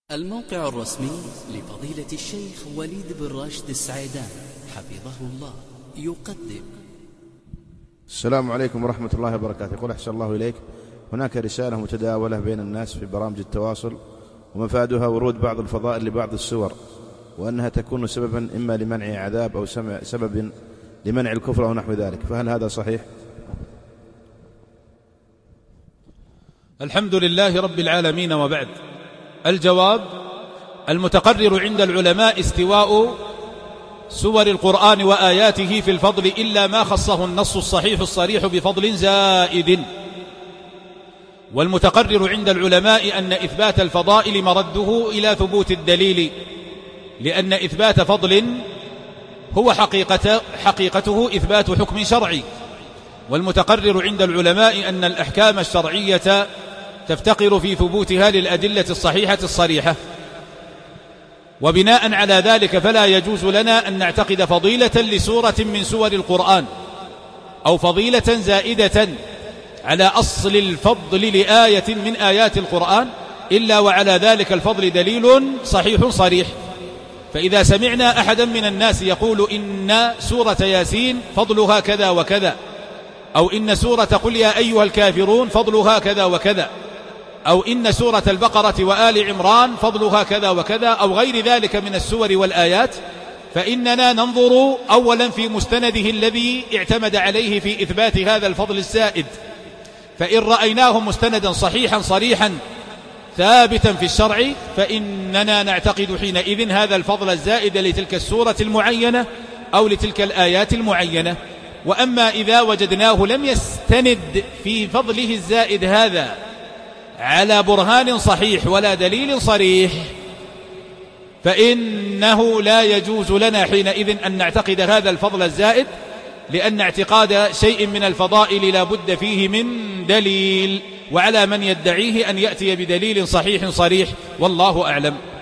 الموقع الرسمي لفضيلة الشيخ وليد بن راشد السعيدان حفظه الله يقدم. السلام عليكم ورحمة الله وبركاته. يقول أحسن الله إليك، هناك رسالة متداولة بين الناس في برامج التواصل ومفادها ورود بعض الفضائل لبعض السور، وأنها تكون سببا إما لمنع عذاب أو سبب لمنع الكفر أو نحو ذلك، فهل هذا صحيح؟ الحمد لله رب العالمين، وبعد. الجواب: المتقرر عند العلماء استواء سور القرآن وآياته في الفضل، إلا ما خصه النص الصحيح الصريح بفضل زائد. والمتقرر عند العلماء أن إثبات الفضائل مرده إلى ثبوت الدليل، لأن إثبات فضل هو حقيقته إثبات حكم شرعي. والمتقرر عند العلماء أن الأحكام الشرعية تفتقر في ثبوتها للأدلة الصحيحة الصريحة، وبناء على ذلك فلا يجوز لنا أن نعتقد فضيلة لسورة من سور القرآن أو فضيلة زائدة على أصل الفضل لآية من آيات القرآن إلا وعلى ذلك الفضل دليل صحيح صريح. فإذا سمعنا أحدا من الناس يقول إن سورة ياسين فضلها كذا وكذا، أو إن سورة قل يا أيها الكافرون فضلها كذا وكذا، أو إن سورة البقرة وآل عمران فضلها كذا وكذا، أو غير ذلك من السور والآيات، فإننا ننظر أولا في مستنده الذي اعتمد عليه في إثبات هذا الفضل الزائد، فإن رأيناه مستندا صحيحا صريحا ثابتا في الشرع فإننا نعتقد حينئذ هذا الفضل الزائد لتلك السورة المعينة أو لتلك الآيات المعينة. وأما إذا وجدناه لم يستند في فضله الزائد هذا على برهان صحيح ولا دليل صريح فإنه لا يجوز لنا حينئذ أن نعتقد هذا الفضل الزائد، لأن اعتقاد شيء من الفضائل لا بد فيه من دليل، وعلى من يدعيه أن يأتي بدليل صحيح صريح، والله أعلم.